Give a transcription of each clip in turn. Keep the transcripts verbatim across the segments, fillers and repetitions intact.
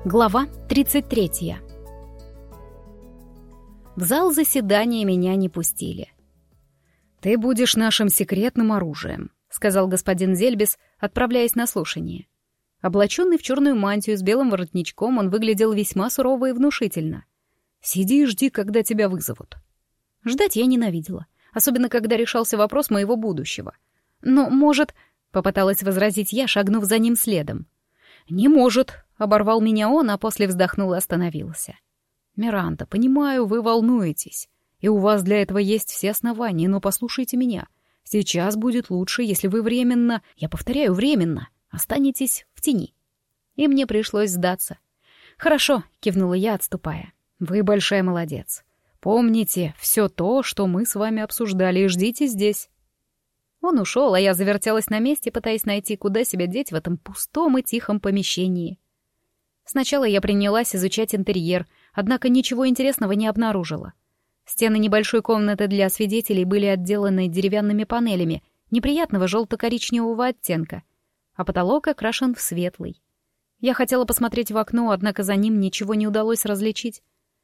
Глава тридцать третья. В зал заседания меня не пустили. «Ты будешь нашим секретным оружием», — сказал господин Зельбис, отправляясь на слушание. Облаченный в черную мантию с белым воротничком, он выглядел весьма сурово и внушительно. «Сиди и жди, когда тебя вызовут». Ждать я ненавидела, особенно когда решался вопрос моего будущего. «Но, может...» — попыталась возразить я, шагнув за ним следом. «Не может», — оборвал меня он, а после вздохнул и остановился. «Миранда, понимаю, вы волнуетесь, и у вас для этого есть все основания, но послушайте меня. Сейчас будет лучше, если вы временно, я повторяю, временно, останетесь в тени». И мне пришлось сдаться. «Хорошо», — кивнула я, отступая. «Вы большая молодец. Помните все то, что мы с вами обсуждали, и ждите здесь». Он ушел, а я завертелась на месте, пытаясь найти, куда себя деть в этом пустом и тихом помещении. Сначала я принялась изучать интерьер, однако ничего интересного не обнаружила. Стены небольшой комнаты для свидетелей были отделаны деревянными панелями неприятного желто-коричневого оттенка, а потолок окрашен в светлый. Я хотела посмотреть в окно, однако за ним ничего не удалось различить.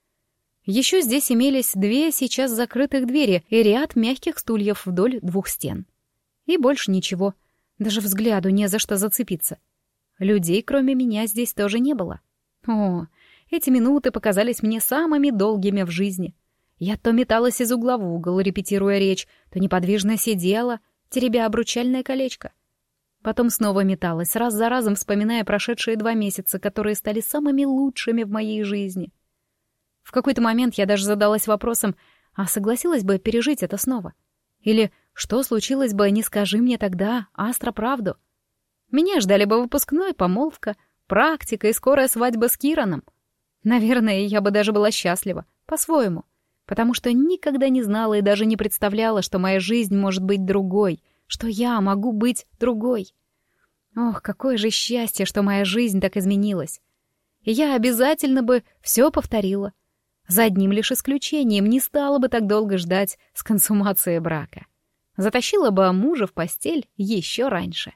Еще здесь имелись две сейчас закрытых двери и ряд мягких стульев вдоль двух стен. И больше ничего, даже взгляду не за что зацепиться. Людей, кроме меня, здесь тоже не было. О, эти минуты показались мне самыми долгими в жизни. Я то металась из угла в угол, репетируя речь, то неподвижно сидела, теребя обручальное колечко. Потом снова металась, раз за разом вспоминая прошедшие два месяца, которые стали самыми лучшими в моей жизни. В какой-то момент я даже задалась вопросом, а согласилась бы пережить это снова? Или что случилось бы, не скажи мне тогда, Астра, правду? Меня ждали бы выпускной, помолвка, практика и скорая свадьба с Кираном. Наверное, я бы даже была счастлива, по-своему, потому что никогда не знала и даже не представляла, что моя жизнь может быть другой, что я могу быть другой. Ох, какое же счастье, что моя жизнь так изменилась. И я обязательно бы все повторила. За одним лишь исключением, не стала бы так долго ждать с консумацией брака. Затащила бы мужа в постель еще раньше.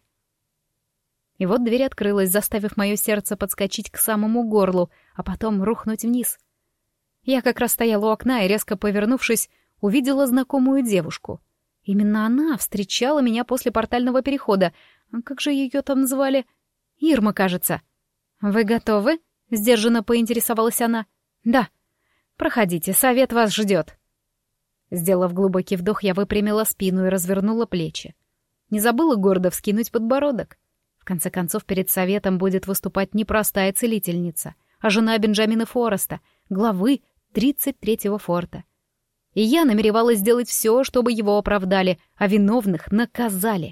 И вот дверь открылась, заставив мое сердце подскочить к самому горлу, а потом рухнуть вниз. Я как раз стояла у окна и, резко повернувшись, увидела знакомую девушку. Именно она встречала меня после портального перехода. Как же ее там звали? Ирма, кажется. «Вы готовы?» — сдержанно поинтересовалась она. «Да». «Проходите, совет вас ждет». Сделав глубокий вдох, я выпрямила спину и развернула плечи. Не забыла гордо вскинуть подбородок. В конце концов, перед советом будет выступать не простая целительница, а жена Бенджамина Фореста, главы тридцать третьего форта. И я намеревалась сделать все, чтобы его оправдали, а виновных наказали.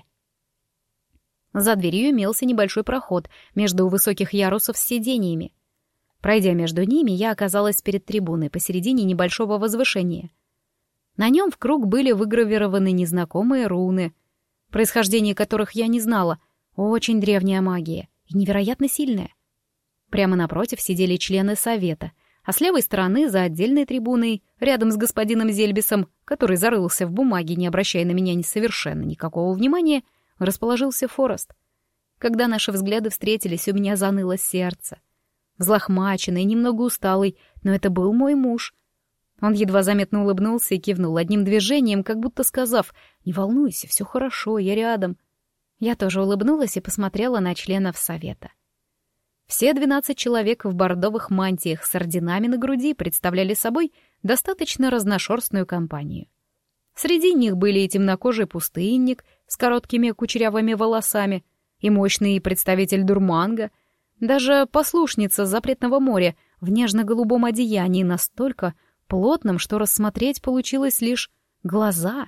За дверью имелся небольшой проход между высоких ярусов с сидениями. Пройдя между ними, я оказалась перед трибуной посередине небольшого возвышения. На нем в круг были выгравированы незнакомые руны, происхождение которых я не знала, очень древняя магия и невероятно сильная. Прямо напротив сидели члены совета, а с левой стороны, за отдельной трибуной, рядом с господином Зельбисом, который зарылся в бумаге, не обращая на меня ни совершенно никакого внимания, расположился Форест. Когда наши взгляды встретились, у меня заныло сердце. Взлохмаченный, немного усталый, но это был мой муж. Он едва заметно улыбнулся и кивнул одним движением, как будто сказав: «Не волнуйся, все хорошо, я рядом». Я тоже улыбнулась и посмотрела на членов совета. Все двенадцать человек в бордовых мантиях с орденами на груди представляли собой достаточно разношерстную компанию. Среди них были и темнокожий пустынник с короткими кучерявыми волосами, и мощный представитель Дурманга, даже послушница запретного моря в нежно-голубом одеянии, настолько плотном, что рассмотреть получилось лишь глаза.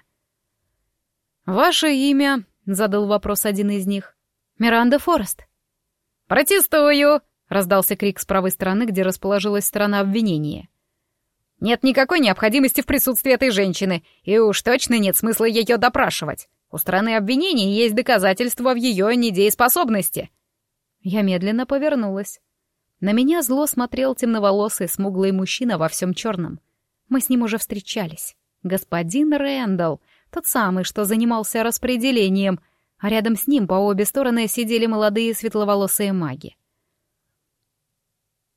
«Ваше имя?» — задал вопрос один из них. «Миранда Форест». «Протестую!» — раздался крик с правой стороны, где расположилась сторона обвинения. «Нет никакой необходимости в присутствии этой женщины, и уж точно нет смысла ее допрашивать. У стороны обвинения есть доказательства в ее недееспособности». Я медленно повернулась. На меня зло смотрел темноволосый, смуглый мужчина во всем черном. Мы с ним уже встречались. Господин Рэндалл, тот самый, что занимался распределением, а рядом с ним по обе стороны сидели молодые светловолосые маги.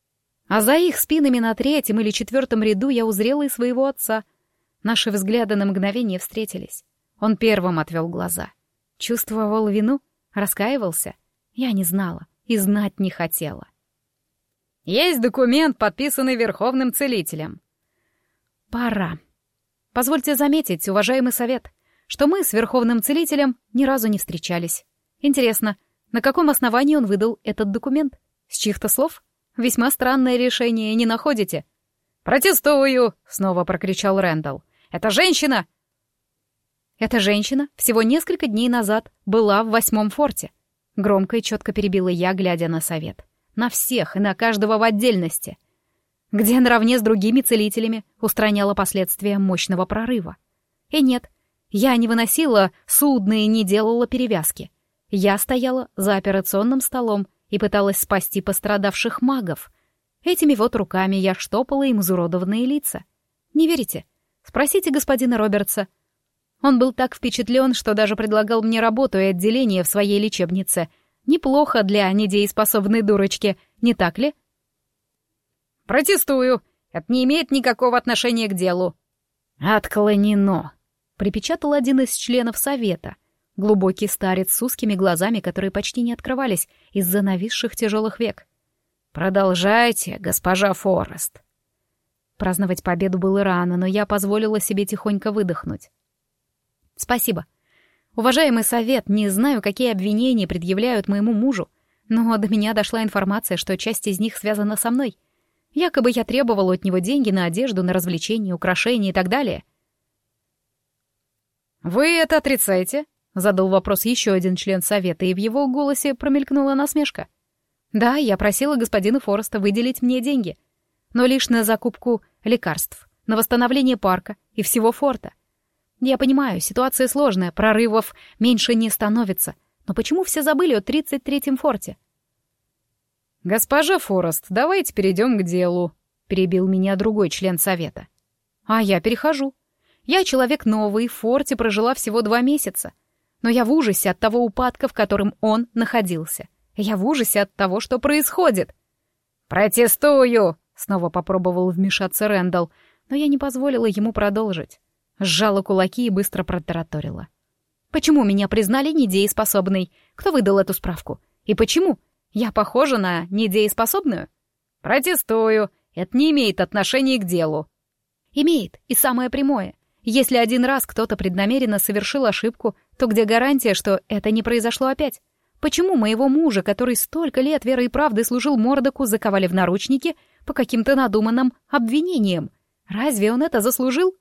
А за их спинами на третьем или четвертом ряду я узрела и своего отца. Наши взгляды на мгновение встретились. Он первым отвел глаза. Чувствовал вину? Раскаивался? Я не знала и знать не хотела. «Есть документ, подписанный Верховным Целителем». «Пора. Позвольте заметить, уважаемый совет, что мы с Верховным Целителем ни разу не встречались. Интересно, на каком основании он выдал этот документ? С чьих-то слов? Весьма странное решение, не находите?» «Протестую!» — снова прокричал Рэндалл. «Это женщина!» «Эта женщина всего несколько дней назад была в восьмом форте». Громко и четко перебила я, глядя на совет. На всех и на каждого в отдельности. Где наравне с другими целителями устраняла последствия мощного прорыва. И нет, я не выносила судно и не делала перевязки. Я стояла за операционным столом и пыталась спасти пострадавших магов. Этими вот руками я штопала им изуродованные лица. Не верите? Спросите господина Робертса. Он был так впечатлен, что даже предлагал мне работу и отделение в своей лечебнице. Неплохо для недееспособной дурочки, не так ли? «Протестую! Это не имеет никакого отношения к делу!» «Отклонено!» — припечатал один из членов совета. Глубокий старец с узкими глазами, которые почти не открывались из-за нависших тяжелых век. «Продолжайте, госпожа Форест!» Праздновать победу было рано, но я позволила себе тихонько выдохнуть. «Спасибо. Уважаемый совет, не знаю, какие обвинения предъявляют моему мужу, но до меня дошла информация, что часть из них связана со мной. Якобы я требовала от него деньги на одежду, на развлечения, украшения и так далее». «Вы это отрицаете?» — задал вопрос еще один член совета, и в его голосе промелькнула насмешка. «Да, я просила господина Фореста выделить мне деньги, но лишь на закупку лекарств, на восстановление парка и всего форта. Я понимаю, ситуация сложная, прорывов меньше не становится, но почему все забыли о тридцать третьем форте?» «Госпожа Форест, давайте перейдем к делу», — перебил меня другой член совета. «А я перехожу. Я человек новый, в форте прожила всего два месяца, но я в ужасе от того упадка, в котором он находился. Я в ужасе от того, что происходит». «Протестую!» — снова попробовал вмешаться Рэндалл, но я не позволила ему продолжить. Сжала кулаки и быстро протараторила. «Почему меня признали недееспособной? Кто выдал эту справку? И почему? Я похожа на недееспособную?» «Протестую. Это не имеет отношения к делу». «Имеет, и самое прямое. Если один раз кто-то преднамеренно совершил ошибку, то где гарантия, что это не произошло опять? Почему моего мужа, который столько лет верой и правдой служил Мордоку, заковали в наручники по каким-то надуманным обвинениям? Разве он это заслужил?»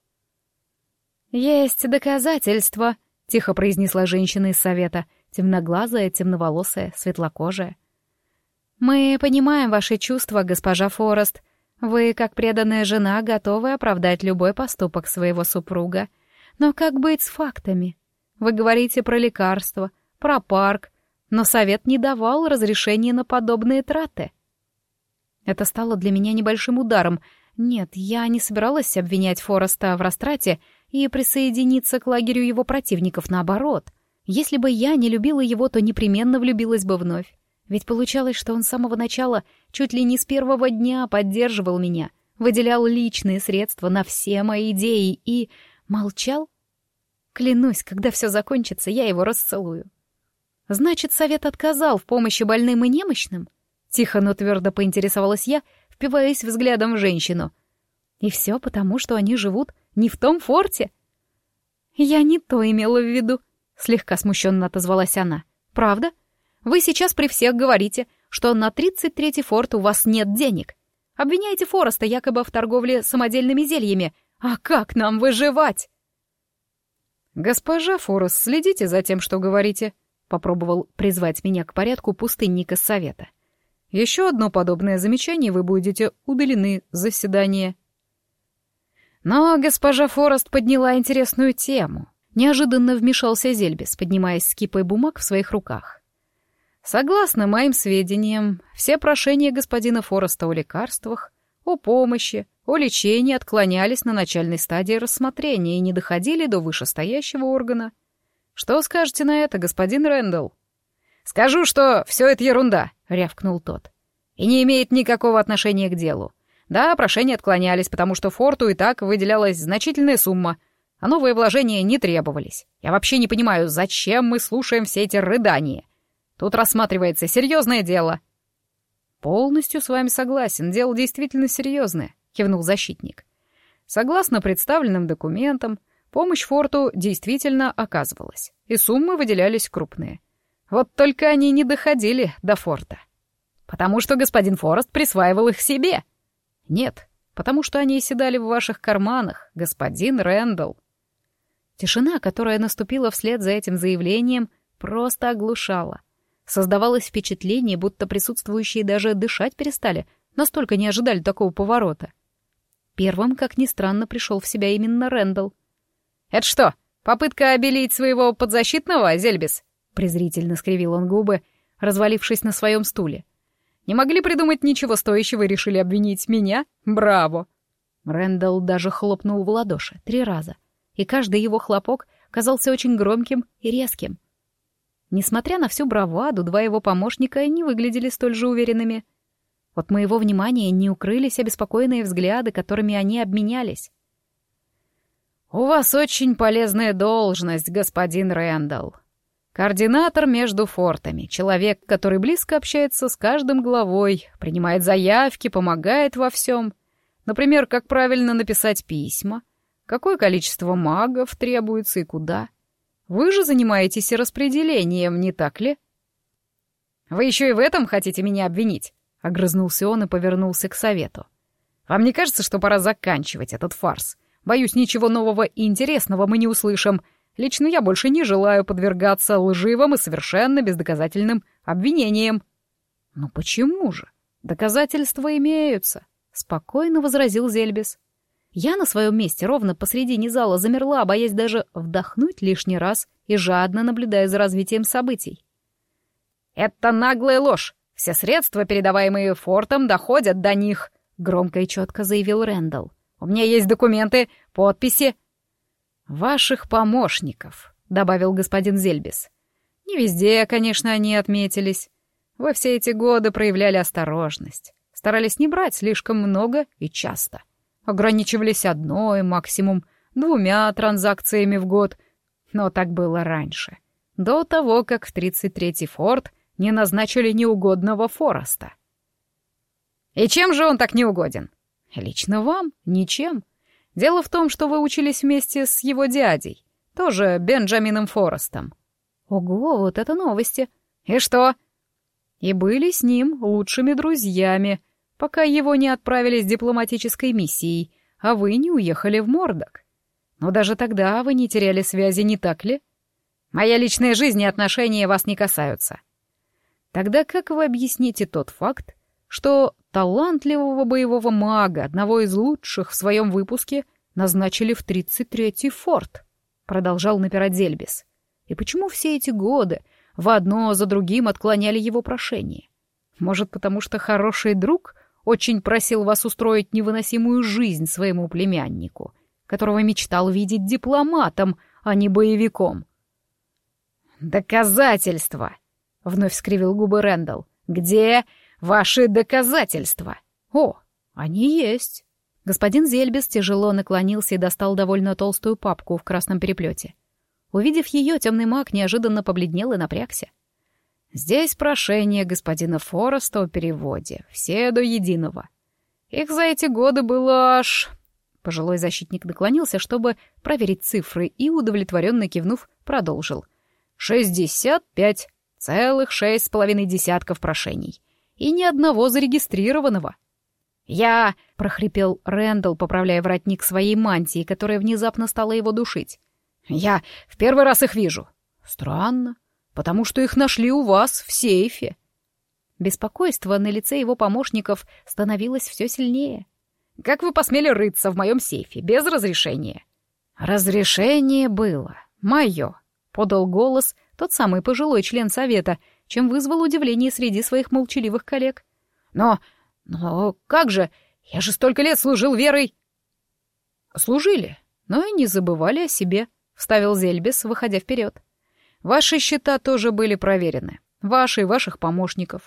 «Есть доказательства», — тихо произнесла женщина из совета, темноглазая, темноволосая, светлокожая. «Мы понимаем ваши чувства, госпожа Форест. Вы, как преданная жена, готовы оправдать любой поступок своего супруга. Но как быть с фактами? Вы говорите про лекарства, про парк, но совет не давал разрешения на подобные траты». Это стало для меня небольшим ударом. Нет, я не собиралась обвинять Фореста в растрате и присоединиться к лагерю его противников, наоборот. Если бы я не любила его, то непременно влюбилась бы вновь. Ведь получалось, что он с самого начала, чуть ли не с первого дня, поддерживал меня, выделял личные средства на все мои идеи и молчал. Клянусь, когда все закончится, я его расцелую. Значит, совет отказал в помощи больным и немощным? Тихо, но твердо поинтересовалась я, впиваясь взглядом в женщину. И все потому, что они живут не в том форте? Я не то имела в виду, слегка смущенно отозвалась она. Правда? Вы сейчас при всех говорите, что на тридцать третий форт у вас нет денег. Обвиняете Фореста якобы в торговле самодельными зельями. А как нам выживать? «Госпожа Форест, следите за тем, что говорите», — попробовал призвать меня к порядку пустынник из совета. «Еще одно подобное замечание, вы будете удалены с заседания». Но госпожа Форест подняла интересную тему. Неожиданно вмешался Зельбис, поднимаясь с кипой бумаг в своих руках. Согласно моим сведениям, все прошения господина Фореста о лекарствах, о помощи, о лечении отклонялись на начальной стадии рассмотрения и не доходили до вышестоящего органа. Что скажете на это, господин Рэндалл? «Скажу, что все это ерунда», — рявкнул тот. и не имеет никакого отношения к делу. Да, прошения отклонялись, потому что форту и так выделялась значительная сумма, а новые вложения не требовались. Я вообще не понимаю, зачем мы слушаем все эти рыдания. Тут рассматривается серьезное дело». «Полностью с вами согласен, дело действительно серьезное», — кивнул защитник. «Согласно представленным документам, помощь форту действительно оказывалась, и суммы выделялись крупные. Вот только они не доходили до форта. Потому что господин Форест присваивал их себе. Нет, потому что они оседали в ваших карманах, господин Рэндалл». Тишина, которая наступила вслед за этим заявлением, просто оглушала. Создавалось впечатление, будто присутствующие даже дышать перестали, настолько не ожидали такого поворота. Первым, как ни странно, пришел в себя именно Рэндалл. «Это что, попытка обелить своего подзащитного, Зельбис?» Презрительно скривил он губы, развалившись на своем стуле. «Не могли придумать ничего стоящего и решили обвинить меня? Браво!» Рэндалл даже хлопнул в ладоши три раза, и каждый его хлопок казался очень громким и резким. Несмотря на всю браваду, два его помощника не выглядели столь же уверенными. От моего внимания не укрылись обеспокоенные взгляды, которыми они обменялись. «У вас очень полезная должность, господин Рэндалл. Координатор между фортами, человек, который близко общается с каждым главой, принимает заявки, помогает во всем. Например, как правильно написать письма, какое количество магов требуется и куда. Вы же занимаетесь распределением, не так ли?» «Вы еще и в этом хотите меня обвинить?» — огрызнулся он и повернулся к совету. «Вам не кажется, что пора заканчивать этот фарс? Боюсь, ничего нового и интересного мы не услышим. Лично я больше не желаю подвергаться лживым и совершенно бездоказательным обвинениям». «Ну почему же? Доказательства имеются», — спокойно возразил Зельбис. Я на своем месте ровно посредине зала замерла, боясь даже вдохнуть лишний раз и жадно наблюдая за развитием событий. «Это наглая ложь! Все средства, передаваемые фортом, доходят до них!» — громко и четко заявил Рэндалл. «У меня есть документы, подписи». «Ваших помощников», — добавил господин Зельбис. «Не везде, конечно, они отметились. Вы все эти годы проявляли осторожность, старались не брать слишком много и часто. Ограничивались одной, максимум двумя транзакциями в год. Но так было раньше, до того, как в тридцать третий форт не назначили неугодного Фореста». «И чем же он так неугоден?» «Лично вам? Ничем. Дело в том, что вы учились вместе с его дядей, тоже Бенджамином Форестом». «Ого, вот это новости!» «И что?» «И были с ним лучшими друзьями, пока его не отправили с дипломатической миссией, а вы не уехали в Мордок. Но даже тогда вы не теряли связи, не так ли? Моя личная жизнь и отношения вас не касаются». «Тогда как вы объясните тот факт, что талантливого боевого мага, одного из лучших в своем выпуске, назначили в тридцать третий форт?» — продолжал напирать Зельбис. «И почему все эти годы в одно за другим отклоняли его прошение? Может, потому что хороший друг очень просил вас устроить невыносимую жизнь своему племяннику, которого мечтал видеть дипломатом, а не боевиком?» «Доказательства!» — вновь скривил губы Рэндалл. «Где ваши доказательства?» «О, они есть». Господин Зельбис тяжело наклонился и достал довольно толстую папку в красном переплете. Увидев ее, темный маг неожиданно побледнел и напрягся. «Здесь прошение господина Фореста о переводе, все до единого. Их за эти годы было аж...» Пожилой защитник наклонился, чтобы проверить цифры, и, удовлетворенно кивнув, продолжил. «Шестьдесят пять целых шесть с половиной десятков прошений. И ни одного зарегистрированного». «Я...» — прохрипел Рэндалл, поправляя воротник своей мантии, которая внезапно стала его душить. «Я в первый раз их вижу». «Странно, потому что их нашли у вас в сейфе». Беспокойство на лице его помощников становилось все сильнее. «Как вы посмели рыться в моем сейфе без разрешения?» «Разрешение было. Мое», — подал голос тот самый пожилой член совета, чем вызвал удивление среди своих молчаливых коллег. «Но... но как же? Я же столько лет служил верой!» «Служили, но и не забывали о себе», — вставил Зельбис, выходя вперед. «Ваши счета тоже были проверены. Ваши и ваших помощников.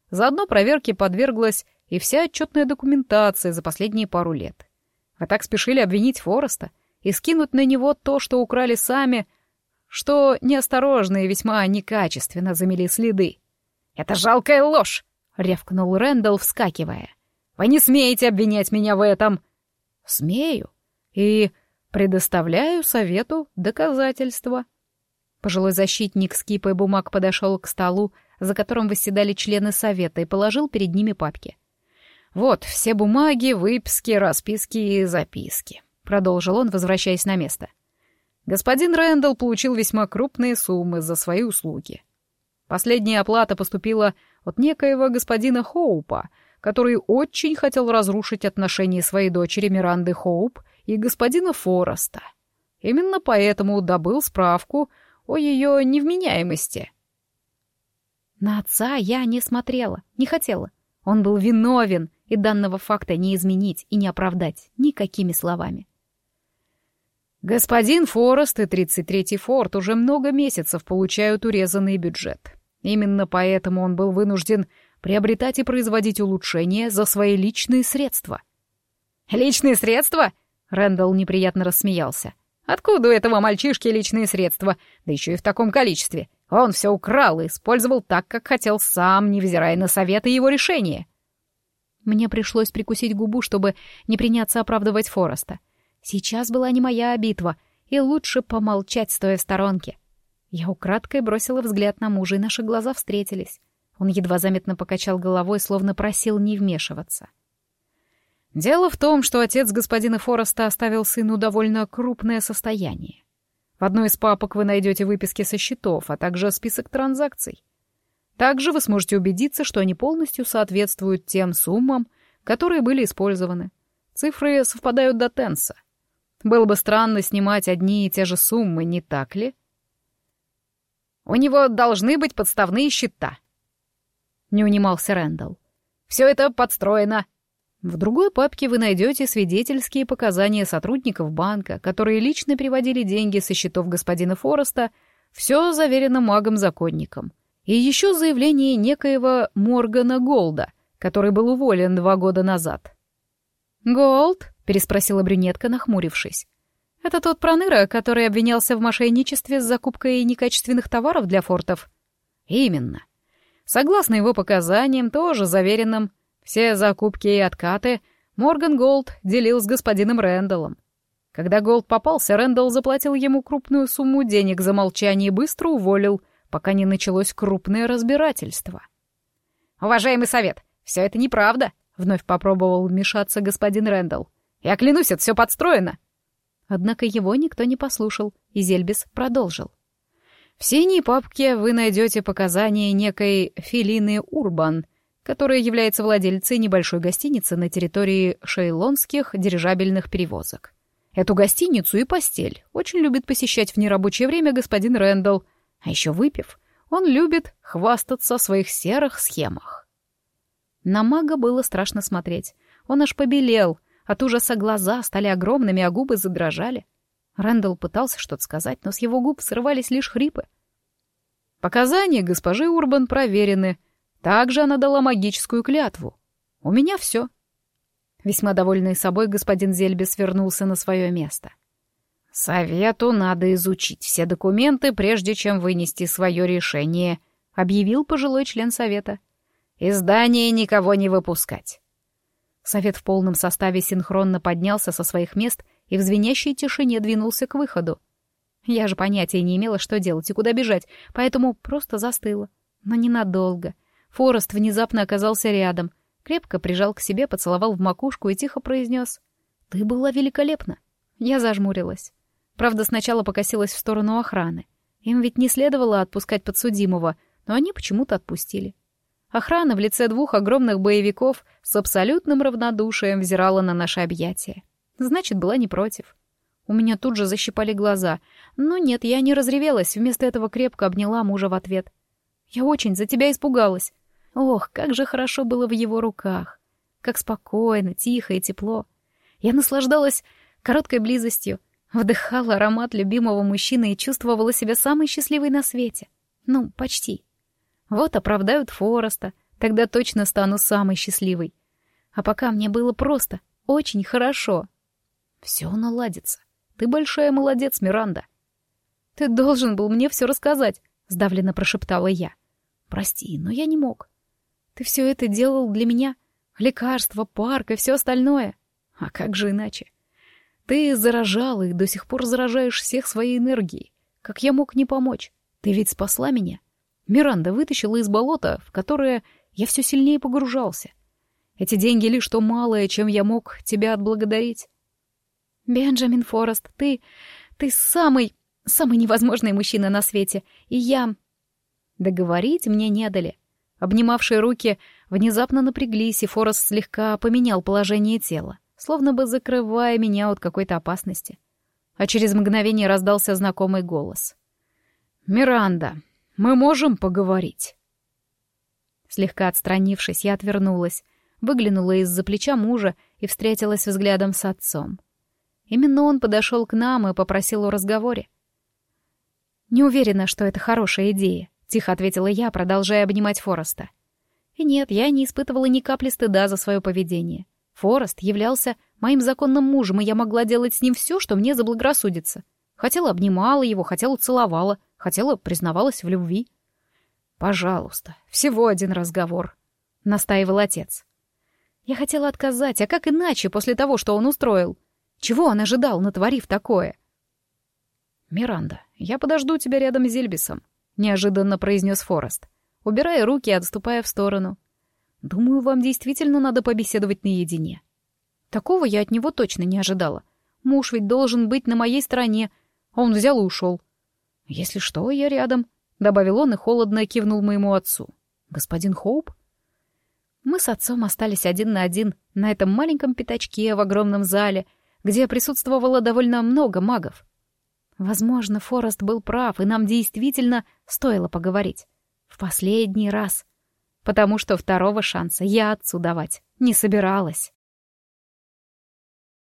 Заодно проверке подверглась и вся отчетная документация за последние пару лет. Вы так спешили обвинить Фореста и скинуть на него то, что украли сами, что неосторожно и весьма некачественно замели следы. «Это жалкая ложь!» — рявкнул Рэндалл, вскакивая. «Вы не смеете обвинять меня в этом!» «Смею. И предоставляю совету доказательства». Пожилой защитник с кипой бумаг подошел к столу, за которым восседали члены совета, и положил перед ними папки. «Вот все бумаги, выписки, расписки и записки», — продолжил он, возвращаясь на место. «Господин Рэндалл получил весьма крупные суммы за свои услуги. Последняя оплата поступила от некоего господина Хоупа, который очень хотел разрушить отношения своей дочери Миранды Хоуп и господина Фореста. Именно поэтому добыл справку о ее невменяемости». На отца я не смотрела, не хотела. Он был виновен, и данного факта не изменить и не оправдать никакими словами. Господин Форест и тридцать третий форт уже много месяцев получают урезанный бюджет. Именно поэтому он был вынужден приобретать и производить улучшения за свои личные средства. «Личные средства?» — Рэндалл неприятно рассмеялся. «Откуда у этого мальчишки личные средства? Да еще и в таком количестве. Он все украл и использовал так, как хотел сам, невзирая на советы и его решения». Мне пришлось прикусить губу, чтобы не приняться оправдывать Фореста. Сейчас была не моя битва, и лучше помолчать, стоя в сторонке. Я украдкой бросила взгляд на мужа, и наши глаза встретились. Он едва заметно покачал головой, словно просил не вмешиваться. «Дело в том, что отец господина Фореста оставил сыну довольно крупное состояние. В одной из папок вы найдете выписки со счетов, а также список транзакций. Также вы сможете убедиться, что они полностью соответствуют тем суммам, которые были использованы. Цифры совпадают до тенса. Было бы странно снимать одни и те же суммы, не так ли? У него должны быть подставные счета», — не унимался Рэндалл. «Все это подстроено». В другой папке вы найдете свидетельские показания сотрудников банка, которые лично переводили деньги со счетов господина Фореста, все заверено магом-законником. И еще заявление некоего Моргана Голда, который был уволен два года назад. «Голд?» — переспросила брюнетка, нахмурившись. «Это тот проныра, который обвинялся в мошенничестве с закупкой некачественных товаров для фортов?» «Именно. Согласно его показаниям, тоже заверенным, все закупки и откаты Морган Голд делил с господином Рэндаллом. Когда Голд попался, Рэндалл заплатил ему крупную сумму денег за молчание и быстро уволил, пока не началось крупное разбирательство». «Уважаемый совет, все это неправда», — вновь попробовал вмешаться господин Рэндалл. «Я клянусь, это все подстроено». Однако его никто не послушал, и Зельбис продолжил. «В синей папке вы найдете показания некой Фелины Урбан, которая является владельцей небольшой гостиницы на территории шейлонских дирижабельных перевозок. Эту гостиницу и постель очень любит посещать в нерабочее время господин Рэндалл, а еще выпив, он любит хвастаться о своих серых схемах». На мага было страшно смотреть. Он аж побелел, от ужаса глаза стали огромными, а губы задрожали. Рэндалл пытался что-то сказать, но с его губ срывались лишь хрипы. «Показания госпожи Урбан проверены. Также она дала магическую клятву. У меня все». Весьма довольный собой господин Зельбис вернулся на свое место. «Совету надо изучить все документы, прежде чем вынести свое решение», — объявил пожилой член совета. «Из здания никого не выпускать». Совет в полном составе синхронно поднялся со своих мест и в звенящей тишине двинулся к выходу. Я же понятия не имела, что делать и куда бежать, поэтому просто застыла. Но ненадолго. Форест внезапно оказался рядом, крепко прижал к себе, поцеловал в макушку и тихо произнес: «Ты была великолепна». Я зажмурилась. Правда, сначала покосилась в сторону охраны. Им ведь не следовало отпускать подсудимого, но они почему-то отпустили. Охрана в лице двух огромных боевиков с абсолютным равнодушием взирала на наши объятия. Значит, была не против. У меня тут же защипали глаза. Но нет, я не разревелась, вместо этого крепко обняла мужа в ответ. «Я очень за тебя испугалась». Ох, как же хорошо было в его руках. Как спокойно, тихо и тепло. Я наслаждалась короткой близостью, вдыхала аромат любимого мужчины и чувствовала себя самой счастливой на свете. Ну, почти. Вот оправдают Фореста, Тогда точно стану самой счастливой. А пока мне было просто очень хорошо. Все наладится. Ты большая молодец, Миранда. Ты должен был мне все рассказать, сдавленно прошептала я. Прости, но я не мог. Ты все это делал для меня. Лекарства, парк и все остальное. А как же иначе? Ты заражал и до сих пор заражаешь всех своей энергией. Как я мог не помочь? Ты ведь спасла меня. Миранда вытащила из болота, в которое я все сильнее погружался. Эти деньги лишь то малое, чем я мог тебя отблагодарить. Бенджамин Форест, ты... ты самый... самый невозможный мужчина на свете, и я... Договорить мне не дали. Обнимавшие руки внезапно напряглись, и Форест слегка поменял положение тела, словно бы закрывая меня от какой-то опасности. А через мгновение раздался знакомый голос. «Миранда, мы можем поговорить?» Слегка отстранившись, я отвернулась, выглянула из-за плеча мужа и встретилась взглядом с отцом. Именно он подошел к нам и попросил о разговоре. «Не уверена, что это хорошая идея», — тихо ответила я, продолжая обнимать Фореста. И нет, я не испытывала ни капли стыда за свое поведение. Форест являлся моим законным мужем, и я могла делать с ним все, что мне заблагорассудится. Хотела — обнимала его, хотела — целовала, хотела — признавалась в любви. «Пожалуйста, всего один разговор», — настаивал отец. Я хотела отказать, а как иначе после того, что он устроил? Чего он ожидал, натворив такое? «Миранда, я подожду тебя рядом с Зельбисом», — неожиданно произнес Форест, убирая руки и отступая в сторону. «Думаю, вам действительно надо побеседовать наедине». Такого я от него точно не ожидала. Муж ведь должен быть на моей стороне, а он взял и ушел. «Если что, я рядом», — добавил он и холодно кивнул моему отцу. «Господин Хоуп?» Мы с отцом остались один на один на этом маленьком пятачке в огромном зале, где присутствовало довольно много магов. Возможно, Форест был прав, и нам действительно стоило поговорить. В последний раз. Потому что второго шанса я отцу давать не собиралась.